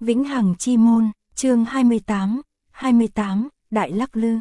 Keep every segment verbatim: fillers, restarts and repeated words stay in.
Vĩnh Hằng Chi Môn, chương hai mươi tám, hai mươi tám, Đại Lắc Lư.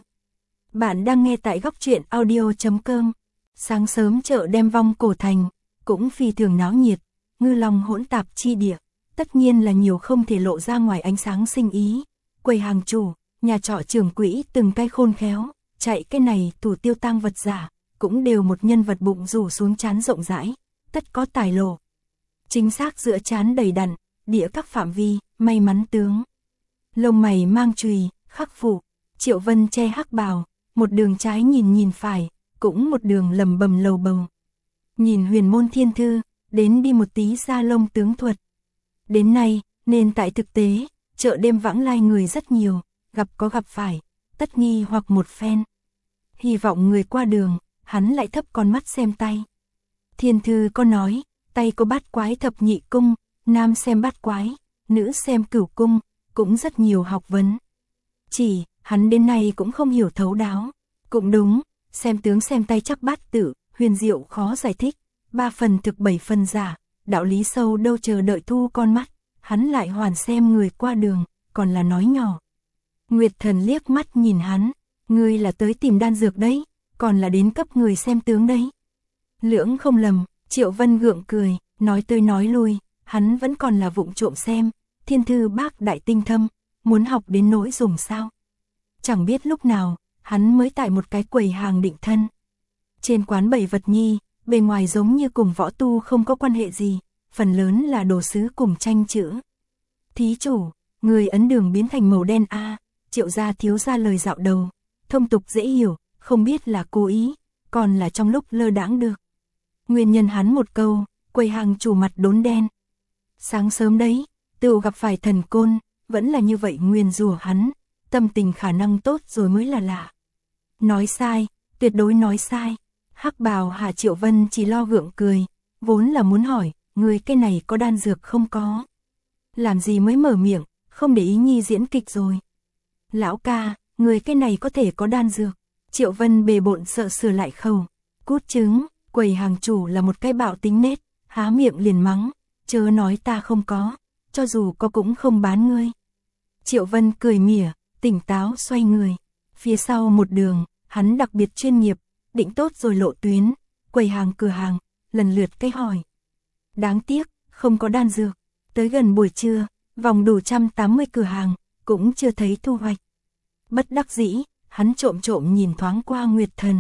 Bạn đang nghe tại góc truyện audio chấm com. Sáng sớm chợ Đem Vong Cổ Thành, cũng phi thường náo nhiệt, ngư long hỗn tạp chi địa, tất nhiên là nhiều không thể lộ ra ngoài ánh sáng sinh ý. Quầy hàng chủ, nhà trọ trưởng quỹ từng cái khôn khéo, chạy cái này thủ tiêu tang vật giả, cũng đều một nhân vật bụng rủ xuống trán rộng rãi, tất có tài lộ. Chính xác giữa trán đầy đặn, địa các phạm vi, may mắn tướng. Lông mày mang chùy, khắc phụ, Triệu Vân che hắc bào, một đường trái nhìn nhìn phải, cũng một đường lầm bầm lầu bầu. Nhìn Huyền Môn Thiên Thư, đến đi một tí ra lông tướng thuật. Đến nay, nên tại thực tế, chợ đêm vãng lai người rất nhiều, gặp có gặp phải, tất nghi hoặc một phen. Hy vọng người qua đường, hắn lại thấp con mắt xem tay. Thiên Thư có nói, tay có bát quái thập nhị cung, nam xem bát quái, nữ xem cửu cung, cũng rất nhiều học vấn. Chỉ, hắn đến nay cũng không hiểu thấu đáo. Cũng đúng, xem tướng xem tay chắc bát tự, huyền diệu khó giải thích, ba phần thực bảy phần giả, đạo lý sâu đâu chờ đợi thu con mắt, hắn lại hoàn xem người qua đường, còn là nói nhỏ. Nguyệt Thần liếc mắt nhìn hắn, ngươi là tới tìm đan dược đấy, còn là đến cấp người xem tướng đấy. Lưỡng không lầm, Triệu Vân gượng cười, nói tươi nói lui, hắn vẫn còn là vụng trộm xem, Thiên Thư bác đại tinh thâm, muốn học đến nỗi dùng sao. Chẳng biết lúc nào, hắn mới tại một cái quầy hàng định thân. Trên quán bày vật nhi, bề ngoài giống như cùng võ tu không có quan hệ gì, phần lớn là đồ sứ cùng tranh chữ. Thí chủ, người ấn đường biến thành màu đen a, Triệu gia thiếu ra lời dạo đầu, thông tục dễ hiểu, không biết là cố ý, còn là trong lúc lơ đãng được. Nguyên nhân hắn một câu, quầy hàng chủ mặt đốn đen. Sáng sớm đấy, tựu gặp phải thần côn, vẫn là như vậy nguyền rủa hắn, tâm tình khả năng tốt rồi mới là lạ. Nói sai, tuyệt đối nói sai. Hắc bào Hà Triệu Vân chỉ lo gượng cười, vốn là muốn hỏi, người cái này có đan dược không có. Làm gì mới mở miệng, không để ý nhi diễn kịch rồi. Lão ca, người cái này có thể có đan dược. Triệu Vân bề bộn sợ sửa lại khẩu. Cút trứng, quầy hàng chủ là một cái bạo tính nết, há miệng liền mắng, chớ nói ta không có, cho dù có cũng không bán ngươi. Triệu Vân cười mỉa, tỉnh táo xoay người. Phía sau một đường, hắn đặc biệt chuyên nghiệp, định tốt rồi lộ tuyến, quầy hàng cửa hàng, lần lượt cái hỏi. Đáng tiếc, không có đan dược. Tới gần buổi trưa, vòng đủ một trăm tám mươi cửa hàng, cũng chưa thấy thu hoạch. Bất đắc dĩ, hắn trộm trộm nhìn thoáng qua Nguyệt Thần.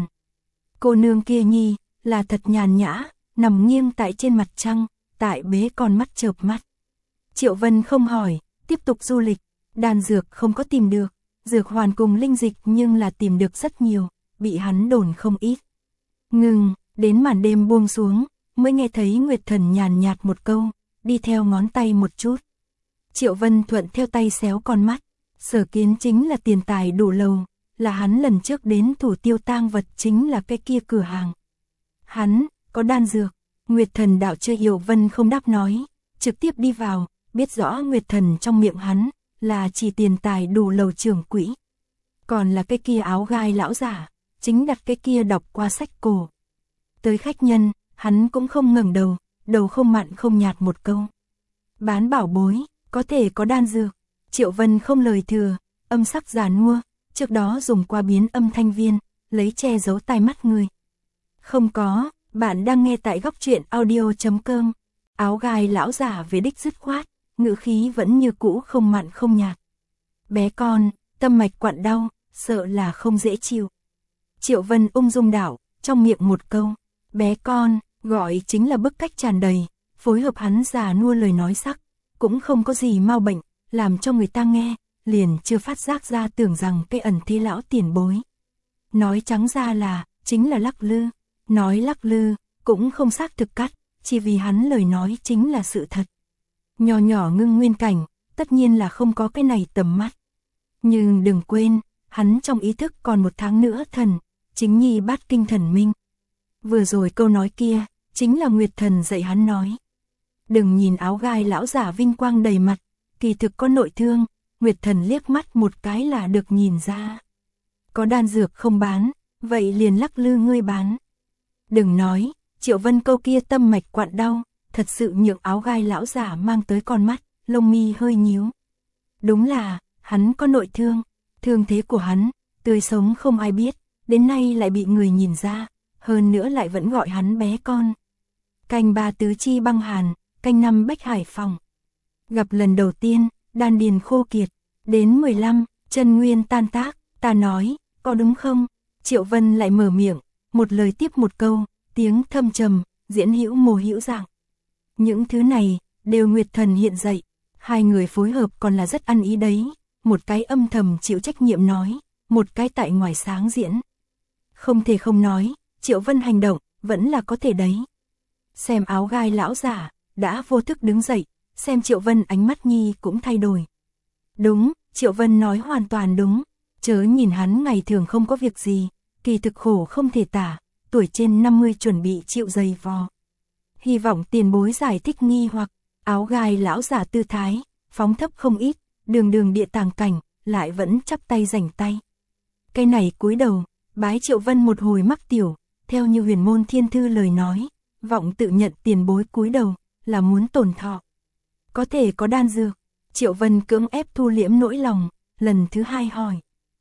Cô nương kia nhi, là thật nhàn nhã, nằm nghiêng tại trên mặt trăng, tại bế con mắt chợp mắt. Triệu Vân không hỏi, tiếp tục du lịch, đan dược không có tìm được, dược hoàn cùng linh dịch nhưng là tìm được rất nhiều, bị hắn đồn không ít. Ngừng, đến màn đêm buông xuống, mới nghe thấy Nguyệt Thần nhàn nhạt một câu, đi theo ngón tay một chút. Triệu Vân thuận theo tay xéo con mắt, sở kiến chính là tiền tài đủ lầu, là hắn lần trước đến thủ tiêu tang vật chính là cái kia cửa hàng. Hắn, có đan dược, Nguyệt Thần đạo chưa hiểu Vân không đáp nói, trực tiếp đi vào, biết rõ Nguyệt Thần trong miệng hắn, là chỉ tiền tài đủ lầu trưởng quỹ. Còn là cái kia áo gai lão giả, chính đặt cái kia đọc qua sách cổ. Tới khách nhân, hắn cũng không ngẩng đầu, đầu không mặn không nhạt một câu. Bán bảo bối, có thể có đan dược. Triệu Vân không lời thừa, âm sắc già nua, trước đó dùng qua biến âm thanh viên, lấy che giấu tai mắt người. Không có, bạn đang nghe tại góc truyện audio chấm com. Áo gai lão giả về đích dứt khoát, ngữ khí vẫn như cũ không mặn không nhạt. Bé con, tâm mạch quặn đau, sợ là không dễ chịu. Triệu Vân ung dung đảo, trong miệng một câu, bé con, gọi chính là bức cách tràn đầy, phối hợp hắn già nua lời nói sắc, cũng không có gì mau bệnh, làm cho người ta nghe, liền chưa phát giác ra tưởng rằng cái ẩn thế lão tiền bối. Nói trắng ra là, chính là lắc lư, nói lắc lư, cũng không xác thực cắt, chỉ vì hắn lời nói chính là sự thật. Nhỏ nhỏ ngưng nguyên cảnh, tất nhiên là không có cái này tầm mắt. Nhưng đừng quên, hắn trong ý thức còn một tháng nữa thần, chính nhi bát kinh thần minh. Vừa rồi câu nói kia, chính là Nguyệt Thần dạy hắn nói. Đừng nhìn áo gai lão giả vinh quang đầy mặt, kỳ thực có nội thương, Nguyệt Thần liếc mắt một cái là được nhìn ra. Có đan dược không bán, vậy liền lắc lư ngươi bán. Đừng nói, Triệu Vân câu kia tâm mạch quặn đau, thật sự nhượng áo gai lão giả mang tới con mắt, lông mi hơi nhíu. Đúng là, hắn có nội thương, thương thế của hắn, tươi sống không ai biết, đến nay lại bị người nhìn ra, hơn nữa lại vẫn gọi hắn bé con. Canh ba tứ chi băng hàn, canh năm bách hải phòng. Gặp lần đầu tiên, đan điền khô kiệt, đến mười lăm, chân nguyên tan tác, ta nói, có đúng không? Triệu Vân lại mở miệng, một lời tiếp một câu, tiếng thâm trầm, diễn hữu mồ hữu dạng. Những thứ này, đều Nguyệt Thần hiện dạy, hai người phối hợp còn là rất ăn ý đấy, một cái âm thầm chịu trách nhiệm nói, một cái tại ngoài sáng diễn. Không thể không nói, Triệu Vân hành động, vẫn là có thể đấy. Xem áo gai lão giả, đã vô thức đứng dậy, xem Triệu Vân ánh mắt nhi cũng thay đổi. Đúng, Triệu Vân nói hoàn toàn đúng, chớ nhìn hắn ngày thường không có việc gì, kỳ thực khổ không thể tả, tuổi trên năm mươi chuẩn bị chịu dày vò. Hy vọng tiền bối giải thích nghi hoặc, áo gai lão giả tư thái, phóng thấp không ít, đường đường địa tàng cảnh, lại vẫn chắp tay rảnh tay. Cái này cúi đầu, bái Triệu Vân một hồi mắc tiểu, theo như huyền môn thiên thư lời nói, vọng tự nhận tiền bối cúi đầu, là muốn tổn thọ. Có thể có đan dược, Triệu Vân cưỡng ép thu liễm nỗi lòng, lần thứ hai hỏi.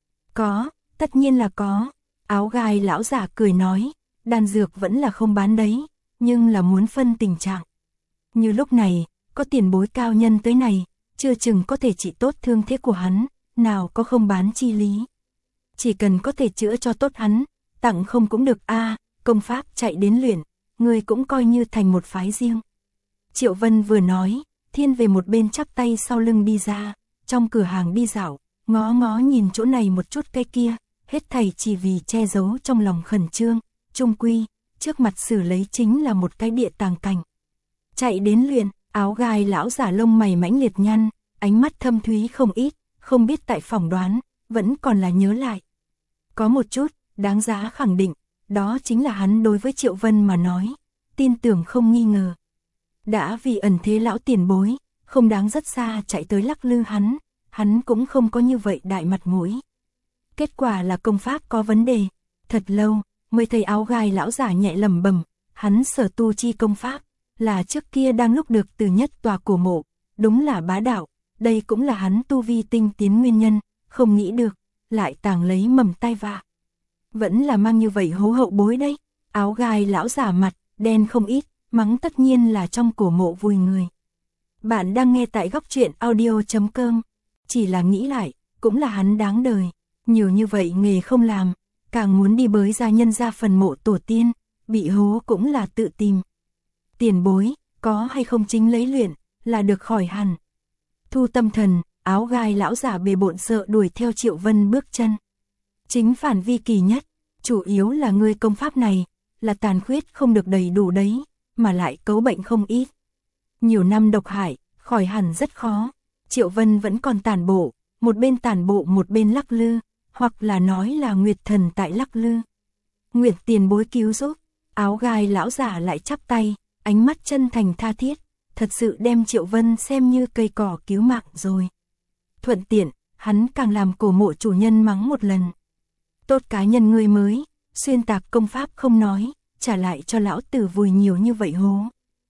Có, tất nhiên là có, áo gai lão giả cười nói, đan dược vẫn là không bán đấy, nhưng là muốn phân tình trạng. Như lúc này, có tiền bối cao nhân tới này, chưa chừng có thể trị tốt thương thế của hắn, nào có không bán chi lý. Chỉ cần có thể chữa cho tốt hắn, tặng không cũng được a, công pháp chạy đến luyện, người cũng coi như thành một phái riêng. Triệu Vân vừa nói, thiên về một bên chắp tay sau lưng đi ra, trong cửa hàng đi dạo, ngó ngó nhìn chỗ này một chút cái kia, hết thảy chỉ vì che giấu trong lòng khẩn trương, trung quy, trước mặt xử lấy chính là một cái địa tàng cảnh. Chạy đến luyện, áo gai lão giả lông mày mãnh liệt nhăn, ánh mắt thâm thúy không ít, không biết tại phỏng đoán, vẫn còn là nhớ lại. Có một chút, đáng giá khẳng định, đó chính là hắn đối với Triệu Vân mà nói, tin tưởng không nghi ngờ. Đã vì ẩn thế lão tiền bối, không đáng rất xa chạy tới lắc lư hắn, hắn cũng không có như vậy đại mặt mũi. Kết quả là công pháp có vấn đề, thật lâu, mới thấy áo gai lão giả nhẹ lẩm bẩm, hắn sở tu chi công pháp, là trước kia đang lúc được từ nhất tòa cổ mộ, đúng là bá đạo, đây cũng là hắn tu vi tinh tiến nguyên nhân, không nghĩ được, lại tàng lấy mầm tai vạ. Vẫn là mang như vậy hố hậu bối đấy, áo gai lão giả mặt, đen không ít, mắng tất nhiên là trong cổ mộ vùi người. Bạn đang nghe tại góc truyện audio chấm com, chỉ là nghĩ lại, cũng là hắn đáng đời, nhiều như vậy nghề không làm, càng muốn đi bới ra nhân ra phần mộ tổ tiên, bị hố cũng là tự tìm. Tiền bối, có hay không chính lấy luyện, là được khỏi hẳn. Thu tâm thần, áo gai lão giả bề bộn sợ đuổi theo Triệu Vân bước chân. Chính phản vi kỳ nhất, chủ yếu là ngươi công pháp này, là tàn khuyết không được đầy đủ đấy, mà lại cấu bệnh không ít. Nhiều năm độc hại, khỏi hẳn rất khó. Triệu Vân vẫn còn tàn bộ, một bên tàn bộ một bên lắc lư, hoặc là nói là Nguyệt Thần tại lắc lư. Nguyệt tiền bối cứu giúp, áo gai lão giả lại chắp tay, ánh mắt chân thành tha thiết, thật sự đem Triệu Vân xem như cây cỏ cứu mạng rồi. Thuận tiện, hắn càng làm cổ mộ chủ nhân mắng một lần. Tốt cá nhân người mới, xuyên tạc công pháp không nói, trả lại cho lão tử vùi nhiều như vậy hố.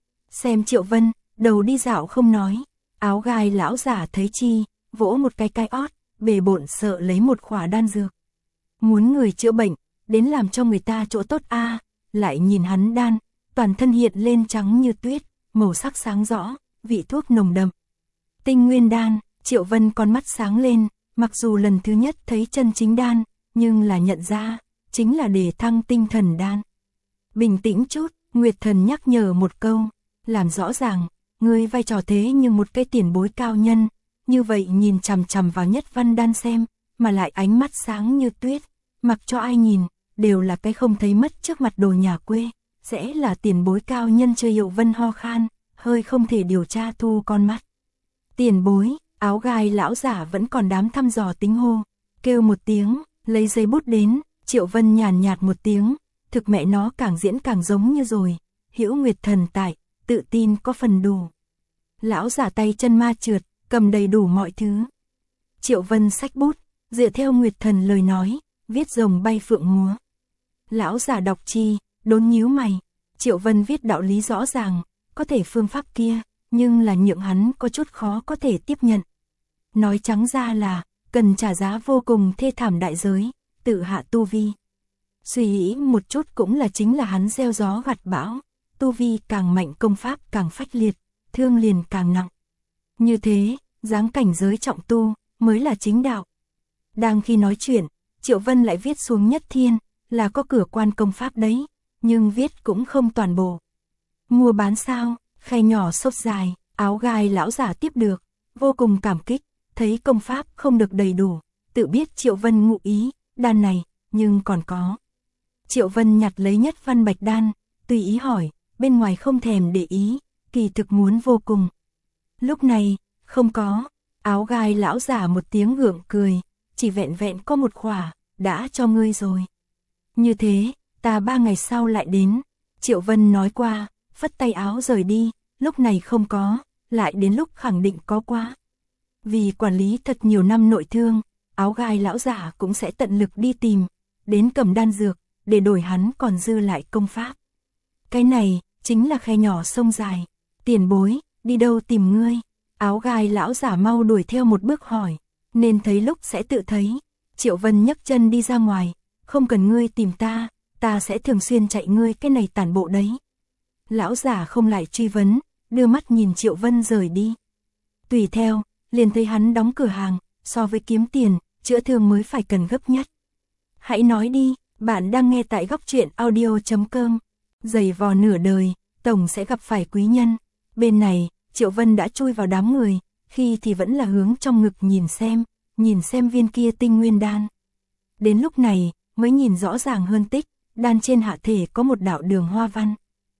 Xem Triệu Vân, đầu đi dạo không nói, áo gai lão giả thấy chi, vỗ một cái cái ót, bề bộn sợ lấy một khỏa đan dược. Muốn người chữa bệnh, đến làm cho người ta chỗ tốt a, lại nhìn hắn đan, toàn thân hiện lên trắng như tuyết, màu sắc sáng rõ, vị thuốc nồng đậm. Tinh nguyên đan, Triệu Vân con mắt sáng lên, mặc dù lần thứ nhất thấy chân chính đan, nhưng là nhận ra, chính là để thăng tinh thần đan. Bình tĩnh chút, Nguyệt Thần nhắc nhở một câu, làm rõ ràng, ngươi vai trò thế nhưng một cái tiền bối cao nhân, như vậy nhìn chằm chằm vào nhất văn đan xem, mà lại ánh mắt sáng như tuyết, mặc cho ai nhìn, đều là cái không thấy mất trước mặt đồ nhà quê, sẽ là tiền bối cao nhân. Chơi Hiệu Vân ho khan, hơi không thể điều tra thu con mắt. Tiền bối, áo gai lão giả vẫn còn đám thăm dò tính hô, kêu một tiếng, lấy giấy bút đến, Triệu Vân nhàn nhạt một tiếng, thực mẹ nó càng diễn càng giống như rồi, Hữu Nguyệt Thần tại, tự tin có phần đủ. Lão giả tay chân ma trượt, cầm đầy đủ mọi thứ. Triệu Vân xách bút, dựa theo Nguyệt Thần lời nói, viết rồng bay phượng múa. Lão giả đọc chi, đốn nhíu mày, Triệu Vân viết đạo lý rõ ràng, có thể phương pháp kia, nhưng là nhượng hắn có chút khó có thể tiếp nhận. nói trắng ra là, cần trả giá vô cùng thê thảm đại giới, tự hạ tu vi. Suy nghĩ một chút cũng là chính là hắn gieo gió gặt bão, tu vi càng mạnh công pháp càng phách liệt, thương liền càng nặng. Như thế, dáng cảnh giới trọng tu, mới là chính đạo. Đang khi nói chuyện, Triệu Vân lại viết xuống nhất thiên, là có cửa quan công pháp đấy, nhưng viết cũng không toàn bộ. Mua bán sao, khe nhỏ xốc dài, áo gai lão giả tiếp được, vô cùng cảm kích, thấy công pháp không được đầy đủ, tự biết Triệu Vân ngụ ý, đan này, nhưng còn có. Triệu Vân nhặt lấy nhất văn bạch đan, tùy ý hỏi, bên ngoài không thèm để ý, kỳ thực muốn vô cùng. Lúc này, không có, áo gai lão giả một tiếng gượng cười, chỉ vẹn vẹn có một khỏa, đã cho ngươi rồi. Như thế, ta ba ngày sau lại đến, Triệu Vân nói qua, phất tay áo rời đi, lúc này không có, lại đến lúc khẳng định có qua. Vì quản lý thật nhiều năm nội thương, áo gai lão giả cũng sẽ tận lực đi tìm, đến cầm đan dược, để đổi hắn còn dư lại công pháp. Cái này, chính là khe nhỏ sông dài, tiền bối, đi đâu tìm ngươi? Áo gai lão giả mau đuổi theo một bước hỏi, nên thấy lúc sẽ tự thấy. Triệu Vân nhấc chân đi ra ngoài, không cần ngươi tìm ta, ta sẽ thường xuyên chạy ngươi cái này tàn bộ đấy. Lão giả không lại truy vấn, đưa mắt nhìn Triệu Vân rời đi. Tùy theo, liền thấy hắn đóng cửa hàng, so với kiếm tiền, chữa thương mới phải cần gấp nhất. Hãy nói đi, bạn đang nghe tại góc truyện audio chấm com. Giày vò nửa đời, tổng sẽ gặp phải quý nhân. Bên này, Triệu Vân đã chui vào đám người, khi thì vẫn là hướng trong ngực nhìn xem, nhìn xem viên kia tinh nguyên đan. Đến lúc này, mới nhìn rõ ràng hơn tích, đan trên hạ thể có một đạo đường hoa văn.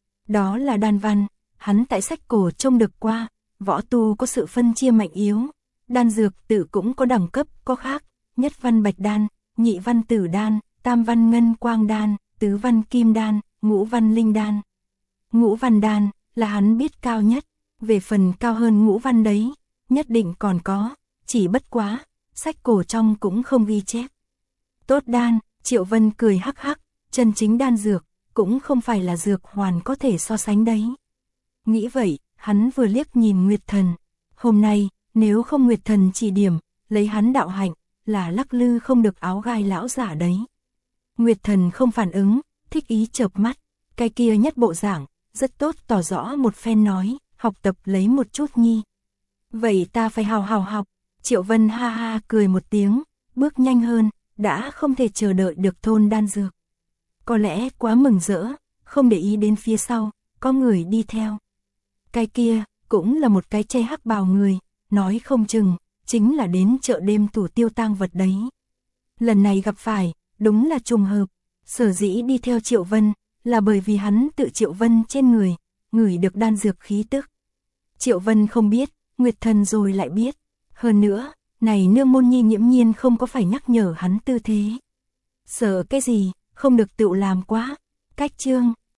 Đó là đan văn, hắn tại sách cổ trông được qua, võ tu có sự phân chia mạnh yếu, đan dược tự cũng có đẳng cấp, có khác, nhất văn bạch đan, nhị văn tử đan, tam văn ngân quang đan, tứ văn kim đan, ngũ văn linh đan. Ngũ văn đan, là hắn biết cao nhất, về phần cao hơn ngũ văn đấy, nhất định còn có, chỉ bất quá, sách cổ trong cũng không ghi chép. Tốt đan, Triệu Vân cười hắc hắc, chân chính đan dược, cũng không phải là dược hoàn có thể so sánh đấy. Nghĩ vậy, hắn vừa liếc nhìn Nguyệt Thần, hôm nay, nếu không Nguyệt Thần chỉ điểm, lấy hắn đạo hạnh, là lắc lư không được áo gai lão giả đấy. Nguyệt Thần không phản ứng, thích ý chợp mắt, cái kia nhất bộ dạng, rất tốt tỏ rõ một phen nói, học tập lấy một chút nhi. Vậy ta phải hào hào học, Triệu Vân ha ha cười một tiếng, bước nhanh hơn, đã không thể chờ đợi được thôn đan dược. Có lẽ quá mừng rỡ, không để ý đến phía sau, có người đi theo. Cái kia, cũng là một cái che hắc bào người, nói không chừng, chính là đến chợ đêm thủ tiêu tang vật đấy. Lần này gặp phải, đúng là trùng hợp, sở dĩ đi theo Triệu Vân, là bởi vì hắn tự Triệu Vân trên người, ngửi được đan dược khí tức. Triệu Vân không biết, Nguyệt Thần rồi lại biết. Hơn nữa, này nương môn nhi nghiễm nhiên không có phải nhắc nhở hắn tư thế. Sợ cái gì, không được tự làm quá. Cách chương